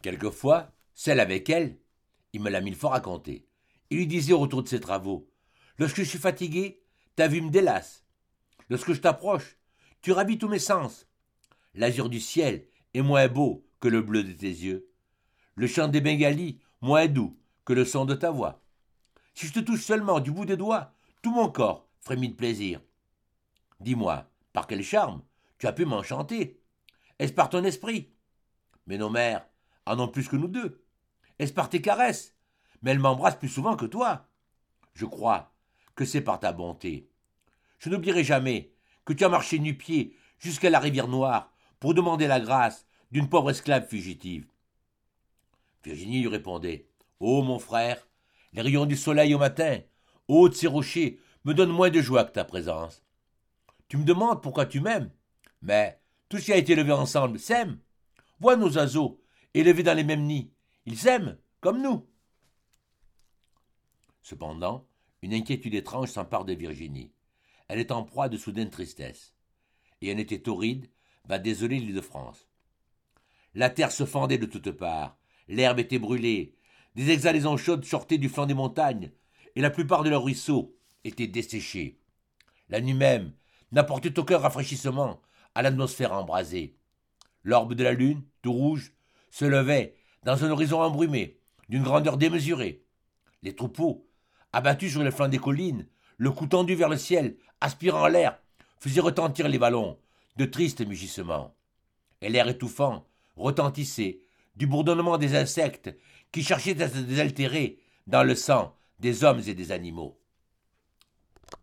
Quelquefois, seul avec elle, il me l'a mille fois raconté. Il lui disait au retour de ses travaux: lorsque je suis fatigué, ta vue me délasse. Lorsque je t'approche, tu ravis tous mes sens. L'azur du ciel est moins beau que le bleu de tes yeux. Le chant des bengalis moins doux que le son de ta voix. Si je te touche seulement du bout des doigts, tout mon corps frémit de plaisir. Dis-moi, par quel charme tu as pu m'enchanter? Est-ce par ton esprit? Mais nos mères en ont plus que nous deux. Est-ce par tes caresses? Mais elles m'embrassent plus souvent que toi. Je crois que c'est par ta bonté. Je n'oublierai jamais que tu as marché nu-pied jusqu'à la rivière Noire pour demander la grâce d'une pauvre esclave fugitive. Virginie lui répondait: ô mon frère, les rayons du soleil au matin, haut de ces rochers, me donnent moins de joie que ta présence. Tu me demandes pourquoi tu m'aimes, mais tout ce qui a été élevé ensemble s'aime. Vois nos oiseaux, élevés dans les mêmes nids. Ils s'aiment, comme nous. Cependant, une inquiétude étrange s'empare de Virginie. Elle est en proie de soudaine tristesse. Et un été torride va désoler l'île de France. La terre se fendait de toutes parts, l'herbe était brûlée, des exhalaisons chaudes sortaient du flanc des montagnes, et la plupart de leurs ruisseaux étaient desséchés. La nuit même n'apportait aucun rafraîchissement à l'atmosphère embrasée. L'orbe de la lune, tout rouge, se levait dans un horizon embrumé, d'une grandeur démesurée. Les troupeaux, abattus sur les flancs des collines, le cou tendu vers le ciel, aspirant l'air, faisaient retentir les vallons de tristes mugissements. Et l'air étouffant retentissait du bourdonnement des insectes qui cherchaient à se désaltérer dans le sang des hommes et des animaux.